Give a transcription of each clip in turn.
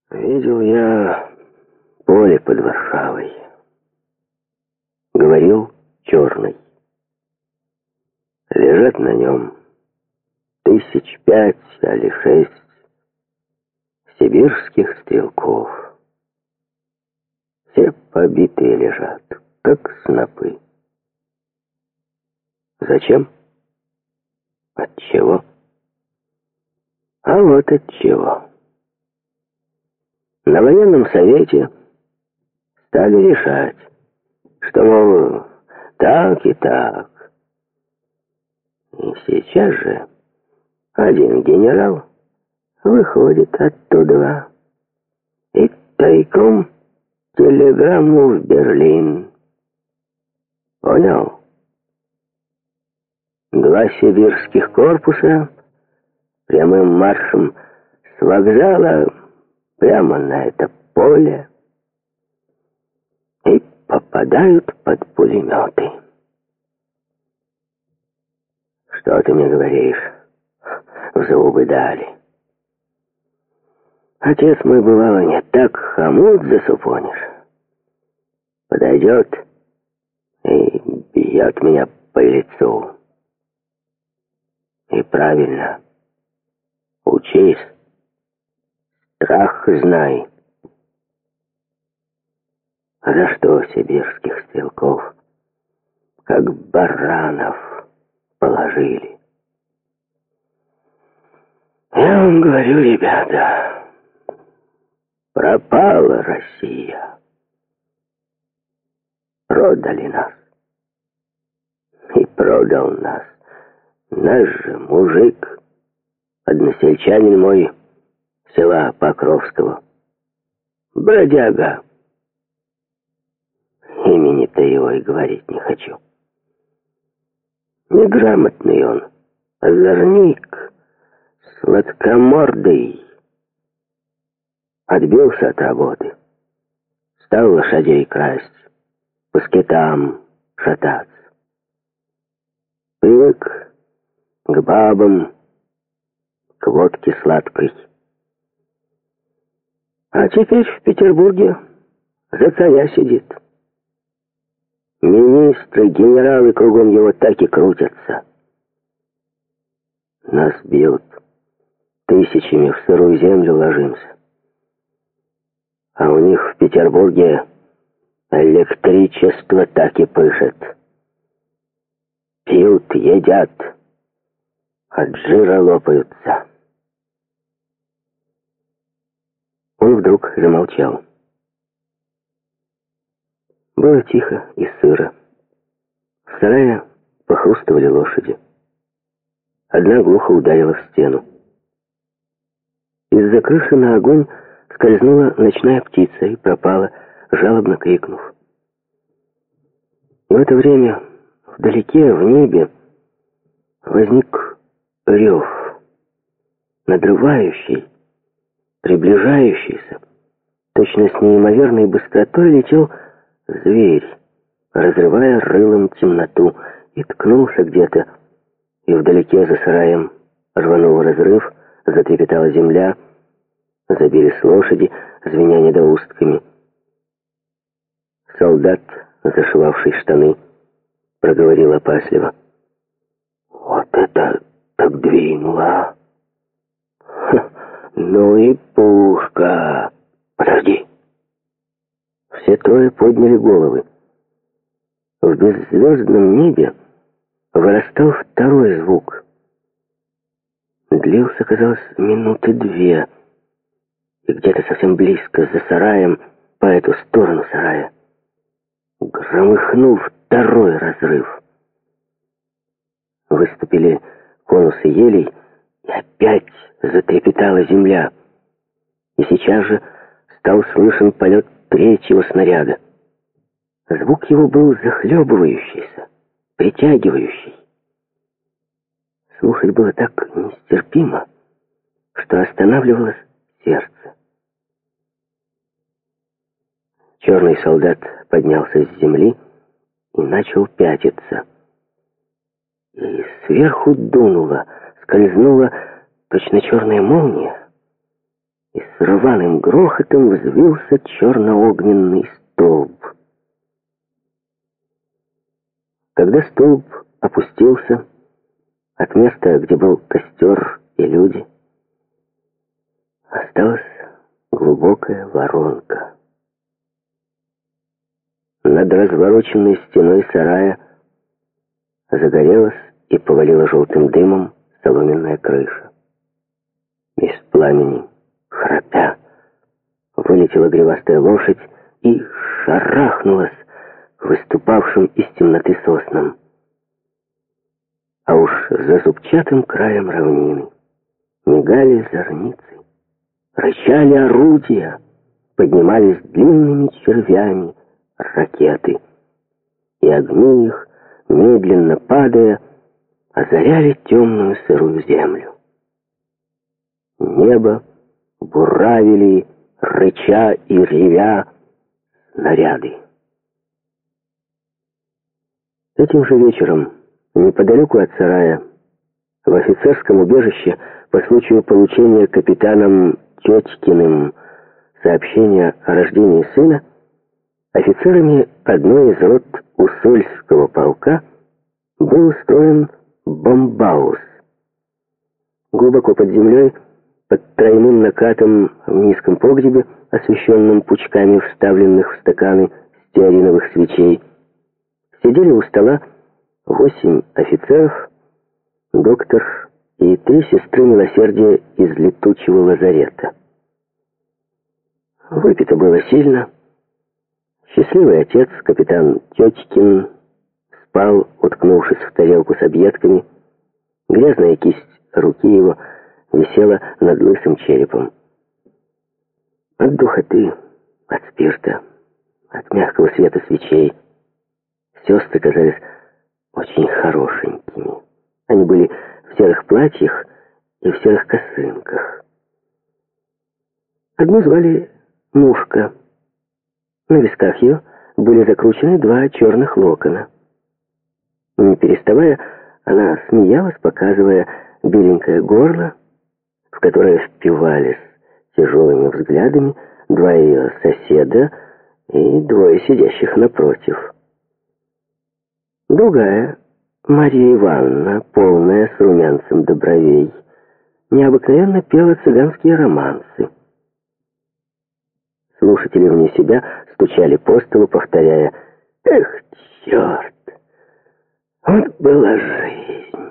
Видел я поле под Варшавой, говорил Черный. Лежат на нем 5 или 6 сибирских стрелков. Все побитые лежат, как снопы. Зачем? Отчего? А вот отчего. На военном совете стали решать, что, мол, так и так. И сейчас же один генерал выходит оттуда и тайком телеграмму в Берлин. Понял? 2 сибирских корпуса прямым маршем с вокзала прямо на это поле и попадают под пулеметы. Что ты мне говоришь? В зубы дали. Отец мой, бывало, не так хомут засупонишь. Подойдет и бьет меня по лицу. И правильно. Учись. Страх знай. А за что сибирских стрелков, как баранов, положили? Я вам говорю, ребята, пропала Россия. Продали нас. И продал нас наш же мужик, односельчанин мой, села Покровского. Бродяга. Имени-то его и говорить не хочу. Неграмотный он, озорник, сладкомордый. Отбился от работы. Стал лошадей красть, по скитам шататься. Привык к бабам, к водке сладкой. А теперь в Петербурге за царя сидит. Министры, генералы кругом его так и крутятся. Нас бьют, тысячами в сырую землю ложимся. А у них в Петербурге электричество так и пышет. Пьют, едят, от жира лопаются. Он вдруг замолчал. Было тихо и сыро. В сарае похрустывали лошади. Одна глухо ударила в стену. Из-за крыши на огонь скользнула ночная птица и пропала, жалобно крикнув. И в это время вдалеке, в небе, возник рев, надрывающий, приближающийся. Точно с неимоверной быстротой летел зверь, разрывая рылом темноту, и ткнулся где-то, и вдалеке за сараем рванул разрыв, затрепетала земля, забились лошади, звеня недоустками. Солдат, зашивавший штаны, проговорил опасливо: «Вот это так двинуло! Ну и пушка! Подожди!» Все трое подняли головы. В беззвездном небе вырастал второй звук. Длился, казалось, минуты 2. И где-то совсем близко, за сараем, по эту сторону сарая, громыхнул второй разрыв. Выступили конусы елей, и опять затрепетала земля. И сейчас же стал слышен полет 3-го снаряда. Звук его был захлебывающийся, притягивающий. Слушать было так нестерпимо, что останавливалось сердце. Черный солдат поднялся с земли и начал пятиться. И сверху дунуло, скользнула точно черная молния, и с рваным грохотом взвился черно-огненный столб. Когда столб опустился, от места, где был костер и люди, осталась глубокая воронка. Над развороченной стеной сарая загорелась и повалила желтым дымом соломенная крыша. Из пламени, храпя, вылетела гривастая лошадь и шарахнулась выступавшим из темноты соснам. А уж за зубчатым краем равнины мигали зорницы, рычали орудия, поднимались длинными червями ракеты, и огни их, медленно падая, озаряли темную сырую землю. Небо буравили, рыча и ревя, снаряды. Этим же вечером, неподалеку от сарая, в офицерском убежище по случаю получения капитаном Тетькиным сообщения о рождении сына, офицерами одной из рот Усольского полка был устроен бомбаус. Глубоко под землей, под тройным накатом в низком погребе, освещенном пучками вставленных в стаканы стеариновых свечей, сидели у стола 8 офицеров, доктор и 3 сестры милосердия из летучего лазарета. Выпито было сильно. Счастливый отец, капитан Тетькин, спал, уткнувшись в тарелку с объедками. Грязная кисть руки его висела над лысым черепом. От духоты, от спирта, от мягкого света свечей сестры казались очень хорошенькими. Они были в серых платьях и в серых косынках. Одну звали Мушка. На висках ее были закручены 2 черных локона. Не переставая, она смеялась, показывая беленькое горло, в которое впивались тяжелыми взглядами 2 ее соседа и 2 сидящих напротив. Другая, Мария Ивановна, полная, с румянцем до бровей, необыкновенно пела цыганские романсы. Слушатели вне себя стучали по столу, повторяя: «Эх, черт! Вот была жизнь!»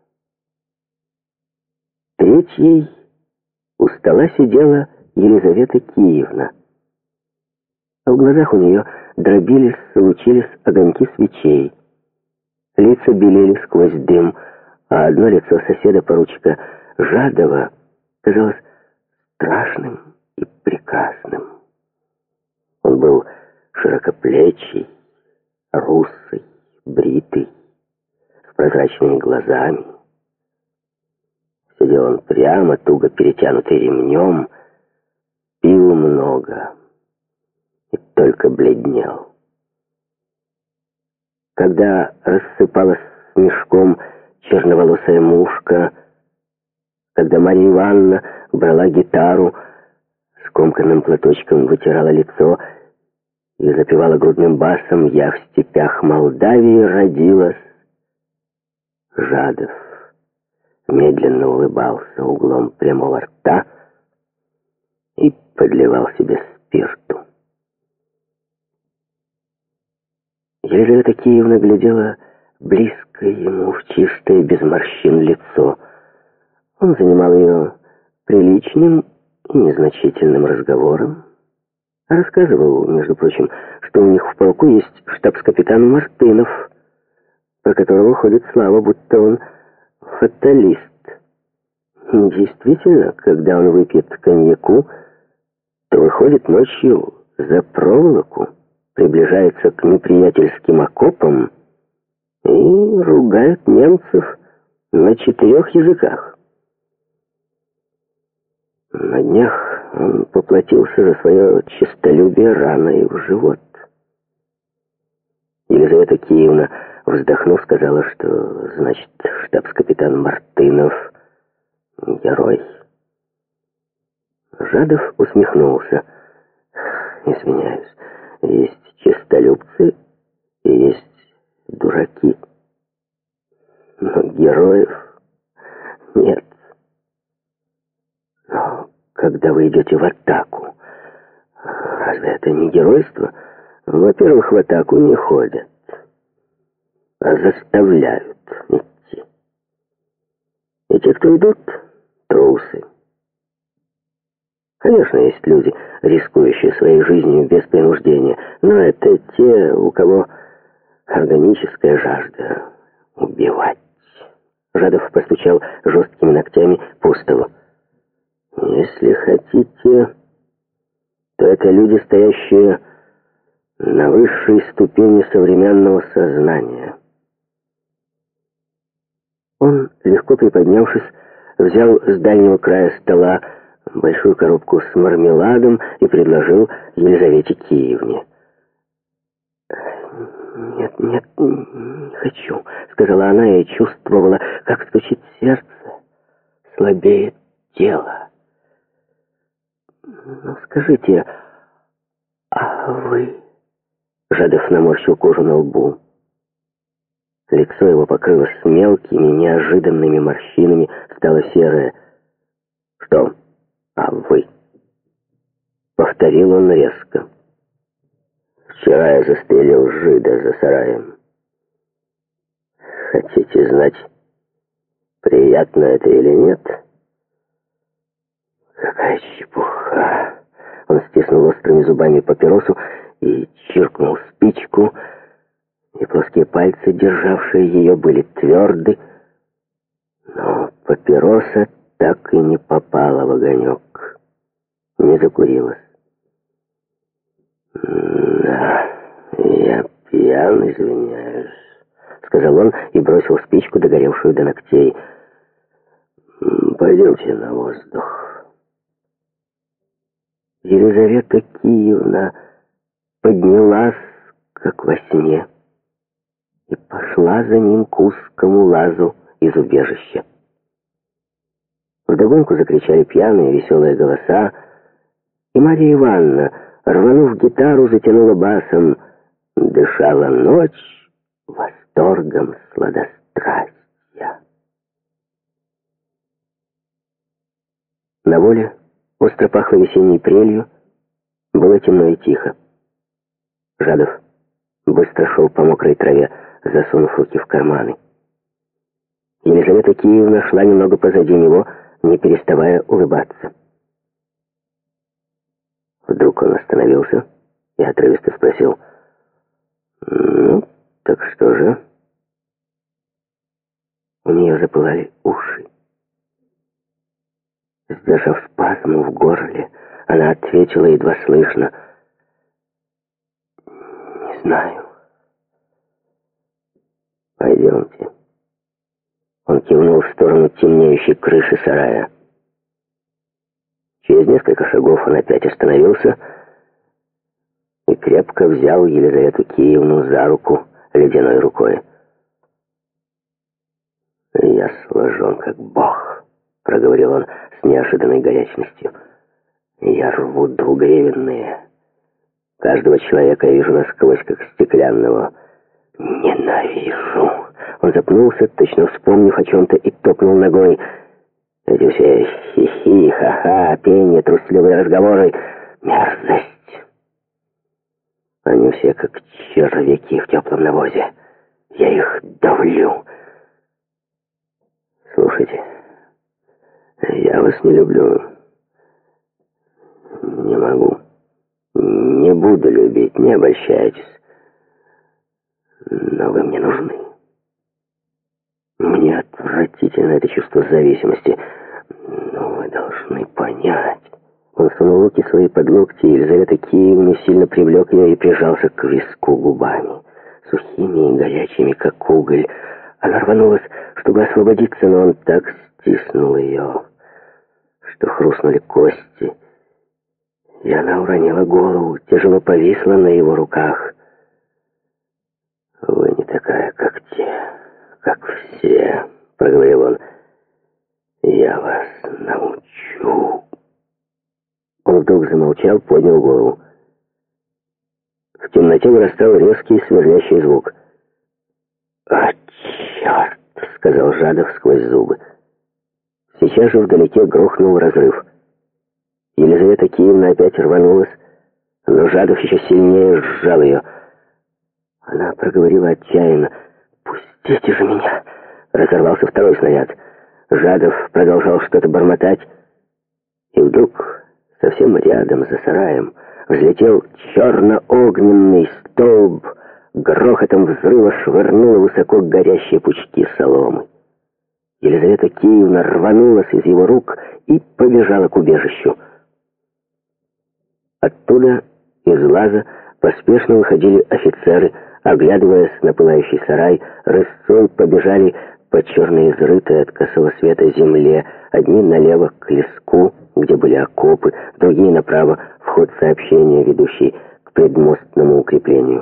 Третьей у стола сидела Елизавета Киевна. В глазах у нее дробились, лучились огоньки свечей. Лица белели сквозь дым, а одно лицо соседа поручика Жадова казалось страшным и прекрасным. Он был широкоплечий, русый, бритый, с прозрачными глазами. Сидел он прямо, туго перетянутый ремнем, пил много и только бледнел. Когда рассыпалась снежком черноволосая Мушка, когда Марья Ивановна брала гитару, скомканным платочком вытирала лицо и запевала грудным басом: «Я в степях Молдавии родилась», Жадов медленно улыбался углом прямого рта и подливал себе спирту. Елизавета Киевна глядела близко ему в чистое, без морщин лицо. Он занимал ее приличным и незначительным разговором. Рассказывал, между прочим, что у них в полку есть штабс-капитан Мартынов, про которого ходит слава, будто он фаталист. Действительно, когда он выпьет коньяку, то выходит ночью за проволоку, приближается к неприятельским окопам и ругает немцев на 4 языках. На днях он поплатился за свое честолюбие раной в живот. Елизавета Киевна, вздохнув, сказала, что, значит, штабс-капитан Мартынов — герой. Жадов усмехнулся. «Извиняюсь, есть честолюбцы и есть дураки. Но героев нет. Но когда вы идете в атаку, разве это не геройство? Во-первых, в атаку не ходят, а заставляют идти. И те, кто идут, трусы. Конечно, есть люди, рискующие своей жизнью без принуждения, но это те, у кого органическая жажда убивать». Жадов постучал жесткими ногтями по столу. «Если хотите, то это люди, стоящие на высшей ступени современного сознания». Он, легко приподнявшись, взял с дальнего края стола большую коробку с мармеладом и предложил Елизавете Киевне. «Нет, не хочу», — сказала она и чувствовала, как стучит сердце, слабеет тело. «Ну, скажите, а вы...» Жадов наморщил кожу на лбу. Лицо его покрылось мелкими, неожиданными морщинами, стало серое. «Что? А вы?» — повторил он резко. «Вчера я застрелил жида за сараем. Хотите знать, приятно это или нет?» «Какая чепуха!» Он стиснул острыми зубами папиросу и чиркнул спичку, и плоские пальцы, державшие ее, были тверды, но папироса так и не попала в огонек, не закурилась. «Да, я пьян, извиняюсь», — сказал он и бросил спичку, догоревшую до ногтей. «Пойдемте на воздух». Елизавета Киевна поднялась, как во сне, и пошла за ним к узкому лазу из убежища. Вдогонку закричали пьяные веселые голоса, и Марья Ивановна, рванув гитару, затянула басом: «Дышала ночь восторгом сладострастия». На воле остро пахло весенней прелью, было темно и тихо. Жадов быстро шел по мокрой траве, засунув руки в карманы. Елизавета Киевна шла немного позади него, не переставая улыбаться. Вдруг он остановился и отрывисто спросил: «Ну, так что же?» У нее запылали уши. Сдержав спазм в горле, она ответила едва слышно: «Не знаю». «Пойдемте». Он кивнул в сторону темнеющей крыши сарая. Через несколько шагов он опять остановился и крепко взял Елизавету Киевну за руку ледяной рукой. «Я сложен, как Бог», — проговорил он с неожиданной горячностью. «Я рву двугривенные. Каждого человека я вижу насквозь, как стеклянного. Ненавижу». Он запнулся, точно вспомнив о чем-то, и топнул ногой. Эти все хихи, ха-ха, пение, трусливые разговоры — мерзость. Они все как червяки в теплом навозе. Я их давлю. Слушайте, я вас не люблю. Не могу. Не буду любить, не обольщайтесь. Но вы мне нужны. Мне отвратительно это чувство зависимости. Но вы должны понять. Он сунул руки свои под локти, и Елизавета Киевна сильно привлек ее и прижался к виску губами, сухими и горячими, как уголь. Она рванулась, чтобы освободиться, но он так стиснул ее, что хрустнули кости, и она уронила голову, тяжело повисла на его руках. «Вы не такая, как те, как все», — проговорил он. «Я вас научу». Он вдруг замолчал, поднял голову. В темноте вырастал резкий сверлящий звук. «А, черт!» — сказал Жадов сквозь зубы. Сейчас же вдалеке грохнул разрыв. Елизавета Киевна опять рванулась, но Жадов еще сильнее сжал ее. Она проговорила отчаянно: «Пустите же меня!» Разорвался второй снаряд. Жадов продолжал что-то бормотать, и вдруг совсем рядом, за сараем, взлетел черно-огненный столб, грохотом взрыва швырнуло высоко горящие пучки соломы. Елизавета Киевна рванулась из его рук и побежала к убежищу. Оттуда, из лаза, поспешно выходили офицеры, оглядываясь на пылающий сарай, рысцой побежали по черной изрытой от косого света земле, одни налево к леску, где были окопы, другие направо в ход сообщения, ведущий к предмостному укреплению.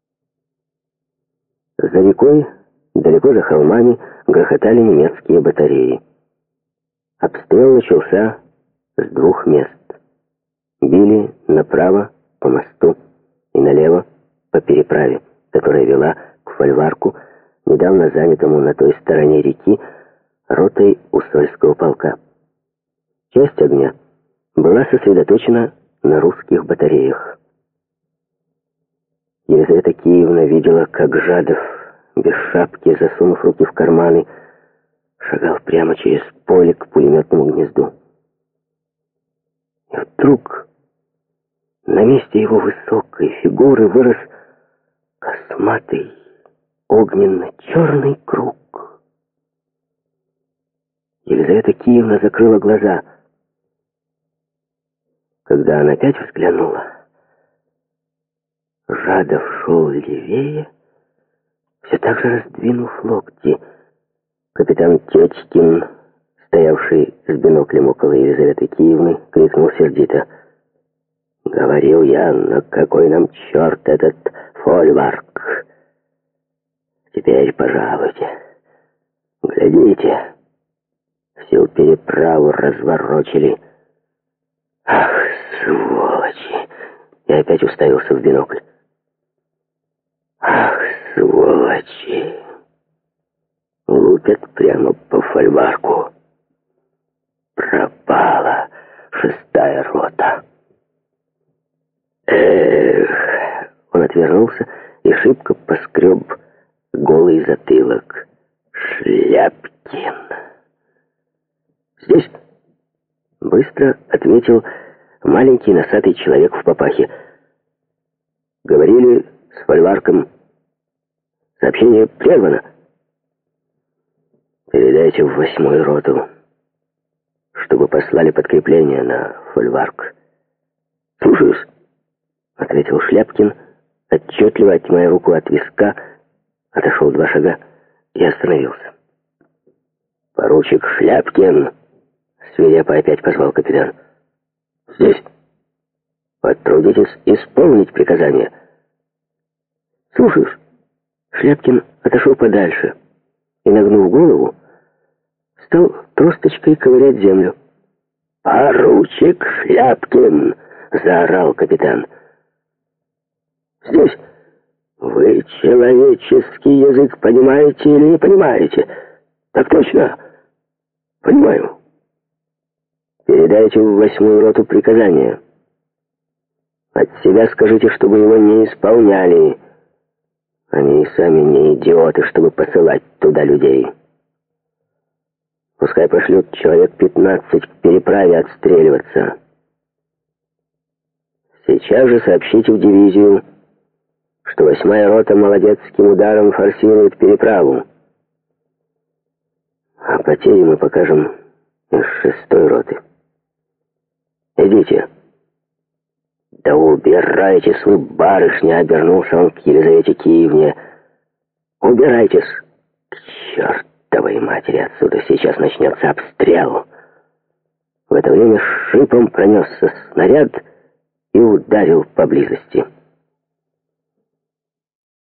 За рекой, далеко за холмами, грохотали немецкие батареи. Обстрел начался с двух мест. Били направо по мосту и налево по переправе, которая вела к фольварку, недавно занятому на той стороне реки ротой Усольского полка. Часть огня была сосредоточена на русских батареях. Елизавета Киевна видела, как Жадов, без шапки, засунув руки в карманы, шагал прямо через поле к пулеметному гнезду. И вдруг на месте его высокой фигуры вырос косматый огненно-черный круг. Елизавета Киевна закрыла глаза. Когда она опять взглянула, Жадов шел левее, все так же раздвинув локти. Капитан Течкин, стоявший с биноклем около Елизаветы Киевны, крикнул сердито: «Говорил я, на какой нам черт этот фольварк? Теперь пожалуйте, глядите, всю переправу разворочили. Ах, сволочи!» И опять уставился в бинокль. «Ах, сволочи! Лупят прямо по фольварку. Пропала 6-я рота. Эх!» Он отвернулся и шибко поскреб голый затылок. «Шляпкин!» «Здесь!» — быстро ответил маленький носатый человек в папахе. «Говорили с фольварком. Сообщение прервано. Передайте в 8-ю роту, чтобы послали подкрепление на фольварк». «Слушаюсь», — ответил Шляпкин, отчетливо отнимая руку от виска, отошел 2 шага и остановился. «Поручик Шляпкин!» — свирепо опять позвал капитан. «Здесь. Потрудитесь исполнить приказание». «Слушаюсь». Шляпкин отошел подальше и, нагнув голову, стал тросточкой ковырять землю. «Поручик Шляпкин!» — заорал капитан. «Здесь. Вы человеческий язык понимаете или не понимаете?» «Так точно. Понимаю. Передайте в 8-ю роту приказание. От себя скажите, чтобы его не исполняли. Они сами не идиоты, чтобы посылать туда людей. Пускай пошлют человек 15 к переправе отстреливаться. Сейчас же сообщите в дивизию, что 8-я рота молодецким ударом форсирует переправу. А потери мы покажем из 6-й роты. Идите». «Да убирайтесь вы, барышня!» — обернулся он к Елизавете Киевне. «Убирайтесь! К чертовой матери отсюда! Сейчас начнется обстрел!» В это время шипом пронесся снаряд и ударил поблизости.